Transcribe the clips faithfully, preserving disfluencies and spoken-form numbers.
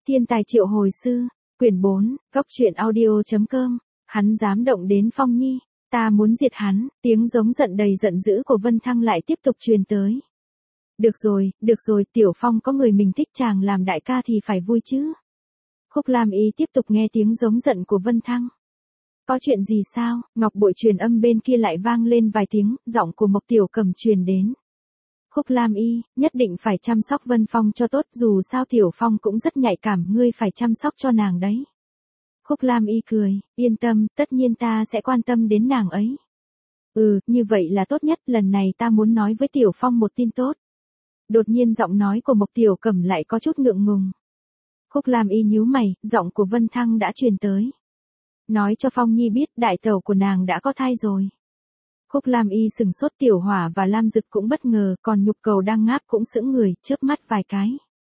Thiên tài triệu hồi sư, quyển bốn, góc truyện audio.com, hắn dám động đến Phong Nhi, ta muốn diệt hắn, tiếng giống giận đầy giận dữ của Vân Thăng lại tiếp tục truyền tới. Được rồi, được rồi, Tiểu Phong có người mình thích chàng làm đại ca thì phải vui chứ. Khúc Lam Y tiếp tục nghe tiếng giống giận của Vân Thăng. Có chuyện gì sao? Ngọc bội truyền âm bên kia lại vang lên vài tiếng, giọng của Mộc Tiểu Cầm truyền đến. Khúc Lam Y, nhất định phải chăm sóc Vân Phong cho tốt, dù sao Tiểu Phong cũng rất nhạy cảm, ngươi phải chăm sóc cho nàng đấy. Khúc Lam Y cười, yên tâm, tất nhiên ta sẽ quan tâm đến nàng ấy. Ừ, như vậy là tốt nhất, lần này ta muốn nói với Tiểu Phong một tin tốt. Đột nhiên giọng nói của Mộc Tiểu Cầm lại có chút ngượng ngùng. Khúc Lam Y nhíu mày, giọng của Vân Thăng đã truyền tới. Nói cho Phong Nhi biết đại tẩu của nàng đã có thai rồi. Khúc Lam Y sừng sốt, Tiểu Hỏa và Lam Dực cũng bất ngờ, còn Nhục Cầu đang ngáp cũng sững người, chớp mắt vài cái.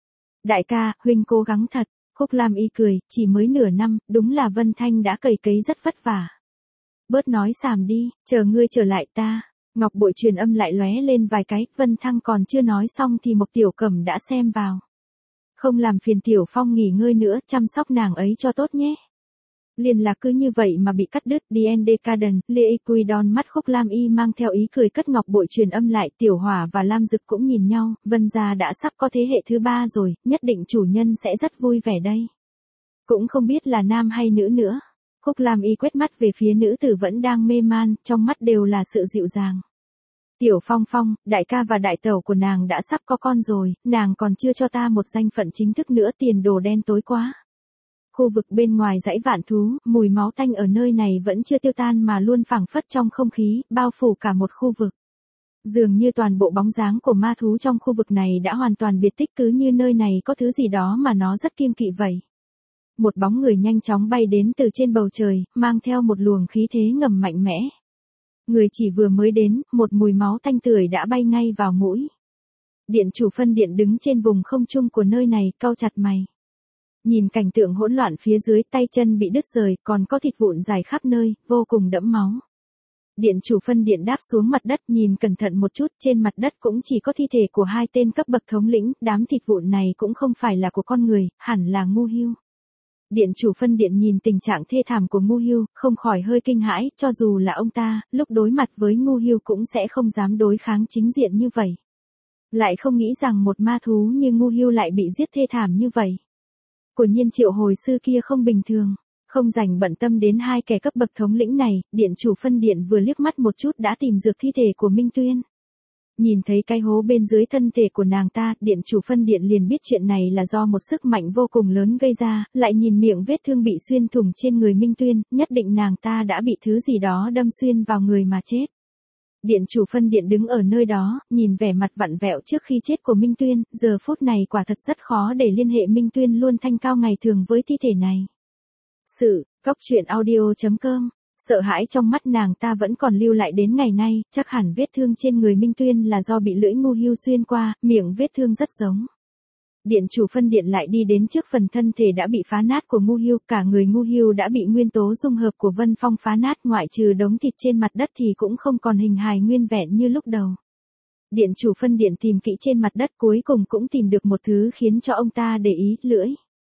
Đại ca, huynh cố gắng thật. Khúc Lam Y cười, chỉ mới nửa năm, đúng là Vân Thanh đã cày cấy rất vất vả. Bớt nói xàm đi, chờ ngươi trở lại ta. Ngọc bội truyền âm lại lóe lên vài cái, Vân Thăng còn chưa nói xong thì Mộc Tiểu Cẩm đã xem vào. Không làm phiền Tiểu Phong nghỉ ngơi nữa, chăm sóc nàng ấy cho tốt nhé. Liên lạc cứ như vậy mà bị cắt đứt, đê en đê Caden, Lê Quidon mắt Khúc Lam Y mang theo ý cười cất ngọc bội truyền âm lại, Tiểu Hỏa và Lam Dực cũng nhìn nhau, Vân gia đã sắp có thế hệ thứ ba rồi, nhất định chủ nhân sẽ rất vui vẻ đây. Cũng không biết là nam hay nữ nữa. Khúc Lam Y quét mắt về phía nữ tử vẫn đang mê man, trong mắt đều là sự dịu dàng. Tiểu Phong Phong, đại ca và đại tẩu của nàng đã sắp có con rồi, nàng còn chưa cho ta một danh phận chính thức nữa, tiền đồ đen tối quá. Khu vực bên ngoài dãy vạn thú, mùi máu tanh ở nơi này vẫn chưa tiêu tan mà luôn phảng phất trong không khí, bao phủ cả một khu vực. Dường như toàn bộ bóng dáng của ma thú trong khu vực này đã hoàn toàn biệt tích, cứ như nơi này có thứ gì đó mà nó rất kiêng kỵ vậy. Một bóng người nhanh chóng bay đến từ trên bầu trời, mang theo một luồng khí thế ngầm mạnh mẽ. Người chỉ vừa mới đến, một mùi máu tanh tưởi đã bay ngay vào mũi. Điện chủ phân điện đứng trên vùng không trung của nơi này, cau chặt mày. Nhìn cảnh tượng hỗn loạn phía dưới, tay chân bị đứt rời, còn có thịt vụn dài khắp nơi, vô cùng đẫm máu. Điện chủ phân điện đáp xuống mặt đất, nhìn cẩn thận một chút, trên mặt đất cũng chỉ có thi thể của hai tên cấp bậc thống lĩnh, đám thịt vụn này cũng không phải là của con người, hẳn là ngu hưu. Điện chủ phân điện nhìn tình trạng thê thảm của ngu hưu, không khỏi hơi kinh hãi, cho dù là ông ta, lúc đối mặt với ngu hưu cũng sẽ không dám đối kháng chính diện như vậy. Lại không nghĩ rằng một ma thú như ngu hưu lại bị giết thê thảm như vậy. Quả nhiên triệu hồi sư kia không bình thường, không rảnh bận tâm đến hai kẻ cấp bậc thống lĩnh này, điện chủ phân điện vừa liếc mắt một chút đã tìm được thi thể của Minh Tuyên. Nhìn thấy cái hố bên dưới thân thể của nàng ta, điện chủ phân điện liền biết chuyện này là do một sức mạnh vô cùng lớn gây ra, lại nhìn miệng vết thương bị xuyên thủng trên người Minh Tuyên, nhất định nàng ta đã bị thứ gì đó đâm xuyên vào người mà chết. Điện chủ phân điện đứng ở nơi đó, nhìn vẻ mặt vặn vẹo trước khi chết của Minh Tuyên, giờ phút này quả thật rất khó để liên hệ Minh Tuyên luôn thanh cao ngày thường với thi thể này. Sự, góc truyện audio.com, sợ hãi trong mắt nàng ta vẫn còn lưu lại đến ngày nay, chắc hẳn vết thương trên người Minh Tuyên là do bị lưỡi ngu hưu xuyên qua, miệng vết thương rất giống. Điện chủ phân điện lại đi đến trước phần thân thể đã bị phá nát của ngu hưu, cả người ngu hưu đã bị nguyên tố dung hợp của Vân Phong phá nát, ngoại trừ đống thịt trên mặt đất thì cũng không còn hình hài nguyên vẹn như lúc đầu. Điện chủ phân điện tìm kỹ trên mặt đất, cuối cùng cũng tìm được một thứ khiến cho ông ta để ý, lưỡi.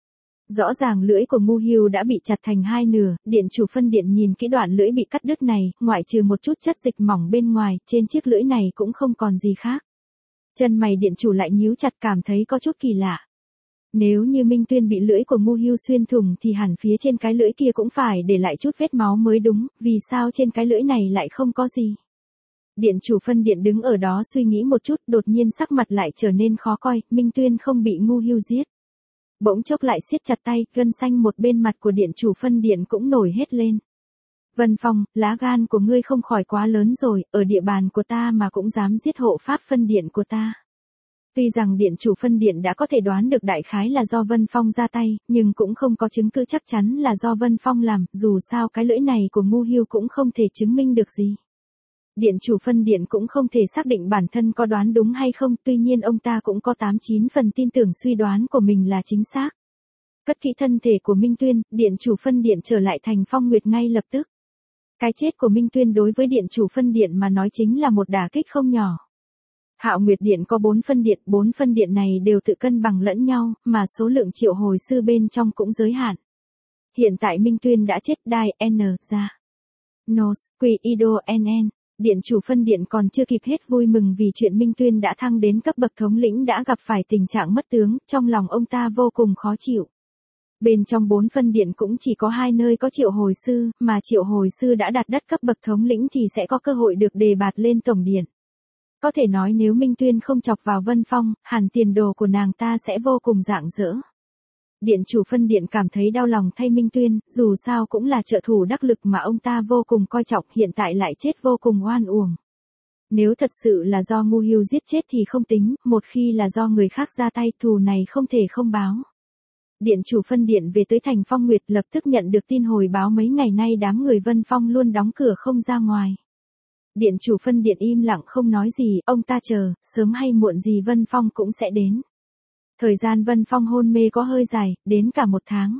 Rõ ràng lưỡi của ngu hưu đã bị chặt thành hai nửa, điện chủ phân điện nhìn kỹ đoạn lưỡi bị cắt đứt này, ngoại trừ một chút chất dịch mỏng bên ngoài, trên chiếc lưỡi này cũng không còn gì khác. Chân mày điện chủ lại nhíu chặt, cảm thấy có chút kỳ lạ. Nếu như Minh Tuyên bị lưỡi của ngu hưu xuyên thủng thì hẳn phía trên cái lưỡi kia cũng phải để lại chút vết máu mới đúng, vì sao trên cái lưỡi này lại không có gì. Điện chủ phân điện đứng ở đó suy nghĩ một chút, đột nhiên sắc mặt lại trở nên khó coi, Minh Tuyên không bị ngu hưu giết. Bỗng chốc lại siết chặt tay, gân xanh một bên mặt của điện chủ phân điện cũng nổi hết lên. Vân Phong, lá gan của ngươi không khỏi quá lớn rồi, ở địa bàn của ta mà cũng dám giết hộ pháp phân điện của ta. Tuy rằng điện chủ phân điện đã có thể đoán được đại khái là do Vân Phong ra tay, nhưng cũng không có chứng cứ chắc chắn là do Vân Phong làm, dù sao cái lưỡi này của ngu hưu cũng không thể chứng minh được gì. Điện chủ phân điện cũng không thể xác định bản thân có đoán đúng hay không, tuy nhiên ông ta cũng có tám chín phần tin tưởng suy đoán của mình là chính xác. Cất kỹ thân thể của Minh Tuyên, điện chủ phân điện trở lại thành Phong Nguyệt ngay lập tức. Cái chết của Minh Tuyên đối với điện chủ phân điện mà nói chính là một đả kích không nhỏ. Hạo Nguyệt Điện có bốn phân điện, bốn phân điện này đều tự cân bằng lẫn nhau, mà số lượng triệu hồi sư bên trong cũng giới hạn. Hiện tại Minh Tuyên đã chết, Đai N ra. Nos, Quy Ido N N. Điện chủ phân điện còn chưa kịp hết vui mừng vì chuyện Minh Tuyên đã thăng đến cấp bậc thống lĩnh đã gặp phải tình trạng mất tướng, trong lòng ông ta vô cùng khó chịu. Bên trong bốn phân điện cũng chỉ có hai nơi có triệu hồi sư, mà triệu hồi sư đã đạt đất cấp bậc thống lĩnh thì sẽ có cơ hội được đề bạt lên tổng điện. Có thể nói nếu Minh Tuyên không chọc vào Vân Phong, hẳn tiền đồ của nàng ta sẽ vô cùng rạng rỡ. Điện chủ phân điện cảm thấy đau lòng thay Minh Tuyên, dù sao cũng là trợ thủ đắc lực mà ông ta vô cùng coi trọng, hiện tại lại chết vô cùng oan uổng. Nếu thật sự là do ngu hiu giết chết thì không tính, một khi là do người khác ra tay, thù này không thể không báo. Điện chủ phân điện về tới thành Phong Nguyệt lập tức nhận được tin hồi báo mấy ngày nay đám người Vân Phong luôn đóng cửa không ra ngoài. Điện chủ phân điện im lặng không nói gì, ông ta chờ, sớm hay muộn gì Vân Phong cũng sẽ đến. Thời gian Vân Phong hôn mê có hơi dài, đến cả một tháng.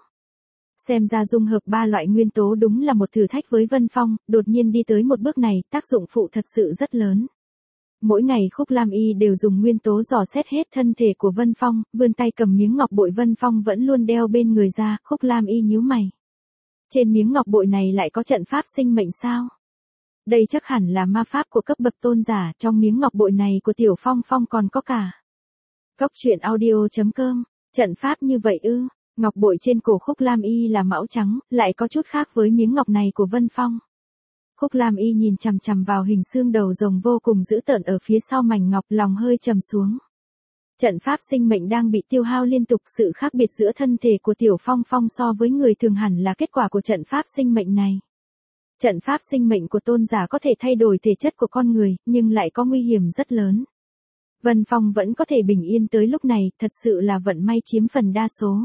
Xem ra dung hợp ba loại nguyên tố đúng là một thử thách với Vân Phong, đột nhiên đi tới một bước này, tác dụng phụ thật sự rất lớn. Mỗi ngày Khúc Lam Y đều dùng nguyên tố dò xét hết thân thể của Vân Phong, vươn tay cầm miếng ngọc bội Vân Phong vẫn luôn đeo bên người ra, Khúc Lam Y nhíu mày. Trên miếng ngọc bội này lại có trận pháp sinh mệnh sao? Đây chắc hẳn là ma pháp của cấp bậc tôn giả, trong miếng ngọc bội này của Tiểu Phong Phong còn có cả. Góc truyện audio chấm com, trận pháp như vậy ư? Ngọc bội trên cổ Khúc Lam Y là mão trắng, lại có chút khác với miếng ngọc này của Vân Phong. Khúc Lam Y nhìn chằm chằm vào hình xương đầu rồng vô cùng dữ tợn ở phía sau mảnh ngọc, lòng hơi trầm xuống. Trận pháp sinh mệnh đang bị tiêu hao liên tục, sự khác biệt giữa thân thể của Tiểu Phong Phong so với người thường hẳn là kết quả của trận pháp sinh mệnh này. Trận pháp sinh mệnh của tôn giả có thể thay đổi thể chất của con người, nhưng lại có nguy hiểm rất lớn. Vân Phong vẫn có thể bình yên tới lúc này, thật sự là vận may chiếm phần đa số.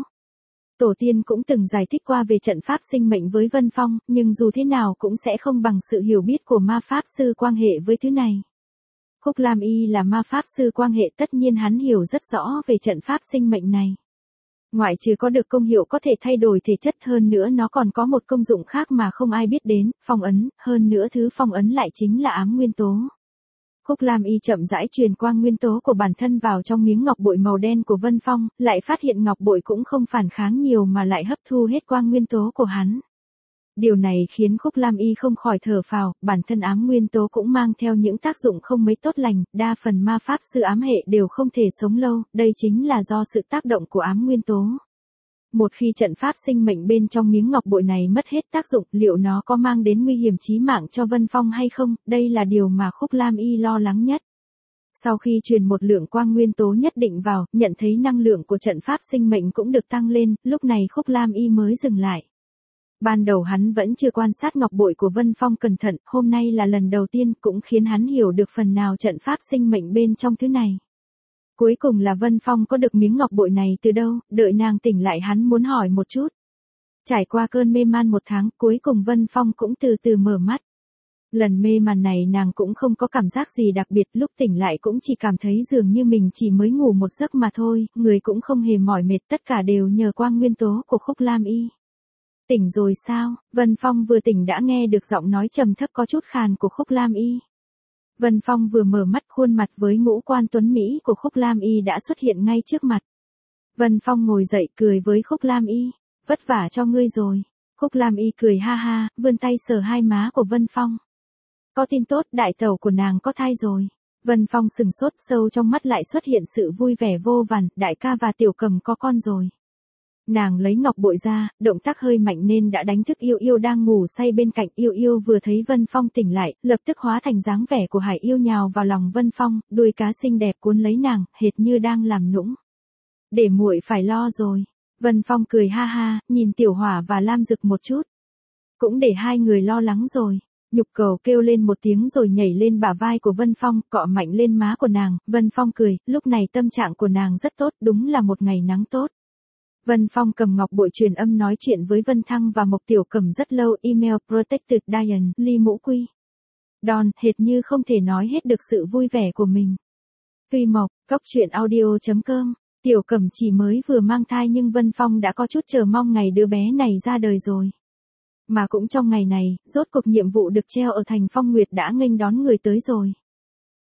Tổ tiên cũng từng giải thích qua về trận pháp sinh mệnh với Vân Phong, nhưng dù thế nào cũng sẽ không bằng sự hiểu biết của ma pháp sư quan hệ với thứ này. Khúc Lam Y là ma pháp sư quan hệ, tất nhiên hắn hiểu rất rõ về trận pháp sinh mệnh này. Ngoại trừ có được công hiệu có thể thay đổi thể chất, hơn nữa nó còn có một công dụng khác mà không ai biết đến, phong ấn, hơn nữa thứ phong ấn lại chính là ám nguyên tố. Khúc Lam Y chậm rãi truyền quang nguyên tố của bản thân vào trong miếng ngọc bội màu đen của Vân Phong, lại phát hiện ngọc bội cũng không phản kháng nhiều mà lại hấp thu hết quang nguyên tố của hắn. Điều này khiến Khúc Lam Y không khỏi thở phào, bản thân ám nguyên tố cũng mang theo những tác dụng không mấy tốt lành, đa phần ma pháp sư ám hệ đều không thể sống lâu, đây chính là do sự tác động của ám nguyên tố. Một khi trận pháp sinh mệnh bên trong miếng ngọc bội này mất hết tác dụng, liệu nó có mang đến nguy hiểm chí mạng cho Vân Phong hay không, đây là điều mà Khúc Lam Y lo lắng nhất. Sau khi truyền một lượng quang nguyên tố nhất định vào, nhận thấy năng lượng của trận pháp sinh mệnh cũng được tăng lên, lúc này Khúc Lam Y mới dừng lại. Ban đầu hắn vẫn chưa quan sát ngọc bội của Vân Phong cẩn thận, hôm nay là lần đầu tiên, cũng khiến hắn hiểu được phần nào trận pháp sinh mệnh bên trong thứ này. Cuối cùng là Vân Phong có được miếng ngọc bội này từ đâu, đợi nàng tỉnh lại hắn muốn hỏi một chút. Trải qua cơn mê man một tháng, cuối cùng Vân Phong cũng từ từ mở mắt. Lần mê man này nàng cũng không có cảm giác gì đặc biệt, lúc tỉnh lại cũng chỉ cảm thấy dường như mình chỉ mới ngủ một giấc mà thôi, người cũng không hề mỏi mệt, tất cả đều nhờ quang nguyên tố của Khúc Lam Y. Tỉnh rồi sao? Vân Phong vừa tỉnh đã nghe được giọng nói trầm thấp có chút khàn của Khúc Lam Y. Vân Phong vừa mở mắt, khuôn mặt với ngũ quan tuấn Mỹ của Khúc Lam Y đã xuất hiện ngay trước mặt. Vân Phong ngồi dậy cười với Khúc Lam Y, vất vả cho ngươi rồi. Khúc Lam Y cười ha ha, vươn tay sờ hai má của Vân Phong. Có tin tốt, đại tẩu của nàng có thai rồi. Vân Phong sừng sốt, sâu trong mắt lại xuất hiện sự vui vẻ vô vàn, đại ca và Tiểu Cầm có con rồi. Nàng lấy ngọc bội ra, động tác hơi mạnh nên đã đánh thức Yêu Yêu đang ngủ say bên cạnh. Yêu Yêu vừa thấy Vân Phong tỉnh lại, lập tức hóa thành dáng vẻ của Hải Yêu nhào vào lòng Vân Phong, đuôi cá xinh đẹp cuốn lấy nàng, hệt như đang làm nũng. Để muội phải lo rồi. Vân Phong cười ha ha, nhìn Tiểu Hỏa và Lam Dực một chút. Cũng để hai người lo lắng rồi. Nhục Cầu kêu lên một tiếng rồi nhảy lên bả vai của Vân Phong, cọ mạnh lên má của nàng. Vân Phong cười, lúc này tâm trạng của nàng rất tốt, đúng là một ngày nắng tốt. Vân Phong cầm ngọc bội truyền âm nói chuyện với Vân Thăng và Mộc Tiểu Cẩm rất lâu. Email Protected Diane, Ly Mũ Quy. Đòn, hệt như không thể nói hết được sự vui vẻ của mình. Tuy Mộc, góc truyện audio chấm com. Tiểu Cẩm chỉ mới vừa mang thai nhưng Vân Phong đã có chút chờ mong ngày đứa bé này ra đời rồi. Mà cũng trong ngày này, rốt cuộc nhiệm vụ được treo ở thành Phong Nguyệt đã nghênh đón người tới rồi.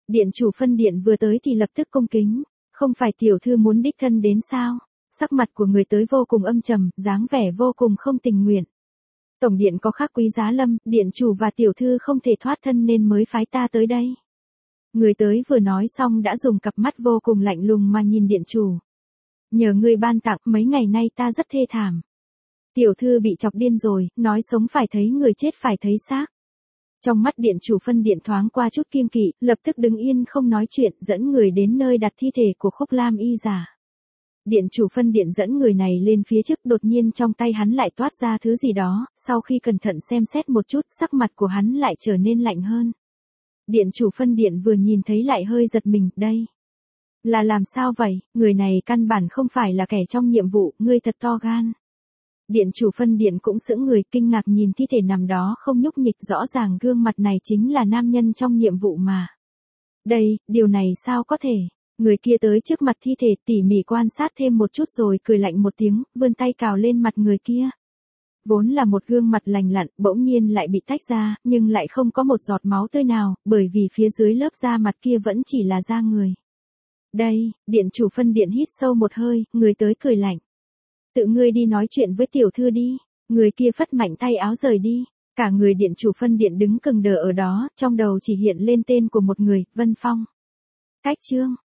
Điện chủ phân điện vừa tới thì lập tức cung kính, không phải tiểu thư muốn đích thân đến sao? Sắc mặt của người tới vô cùng âm trầm, dáng vẻ vô cùng không tình nguyện. Tổng điện có khác quý giá lâm, điện chủ và tiểu thư không thể thoát thân nên mới phái ta tới đây. Người tới vừa nói xong đã dùng cặp mắt vô cùng lạnh lùng mà nhìn điện chủ. Nhờ ngươi ban tặng, mấy ngày nay ta rất thê thảm. Tiểu thư bị chọc điên rồi, nói sống phải thấy người chết phải thấy xác. Trong mắt điện chủ phân điện thoáng qua chút kiêng kỵ, lập tức đứng yên không nói chuyện, dẫn người đến nơi đặt thi thể của Khúc Lam y giả. Điện chủ phân điện dẫn người này lên phía trước, đột nhiên trong tay hắn lại toát ra thứ gì đó, sau khi cẩn thận xem xét một chút, sắc mặt của hắn lại trở nên lạnh hơn. Điện chủ phân điện vừa nhìn thấy lại hơi giật mình, đây là làm sao vậy, người này căn bản không phải là kẻ trong nhiệm vụ, ngươi thật to gan. Điện chủ phân điện cũng sững người, kinh ngạc nhìn thi thể nằm đó không nhúc nhích, rõ ràng gương mặt này chính là nam nhân trong nhiệm vụ mà. Đây, điều này sao có thể? Người kia tới trước mặt thi thể tỉ mỉ quan sát thêm một chút rồi cười lạnh một tiếng, vươn tay cào lên mặt người kia. Vốn là một gương mặt lành lặn, bỗng nhiên lại bị tách ra, nhưng lại không có một giọt máu tươi nào, bởi vì phía dưới lớp da mặt kia vẫn chỉ là da người. Đây, điện chủ phân điện hít sâu một hơi, người tới cười lạnh. Tự ngươi đi nói chuyện với tiểu thư đi. Người kia phất mạnh tay áo rời đi. Cả người điện chủ phân điện đứng cứng đờ ở đó, trong đầu chỉ hiện lên tên của một người, Vân Phong. Cách chương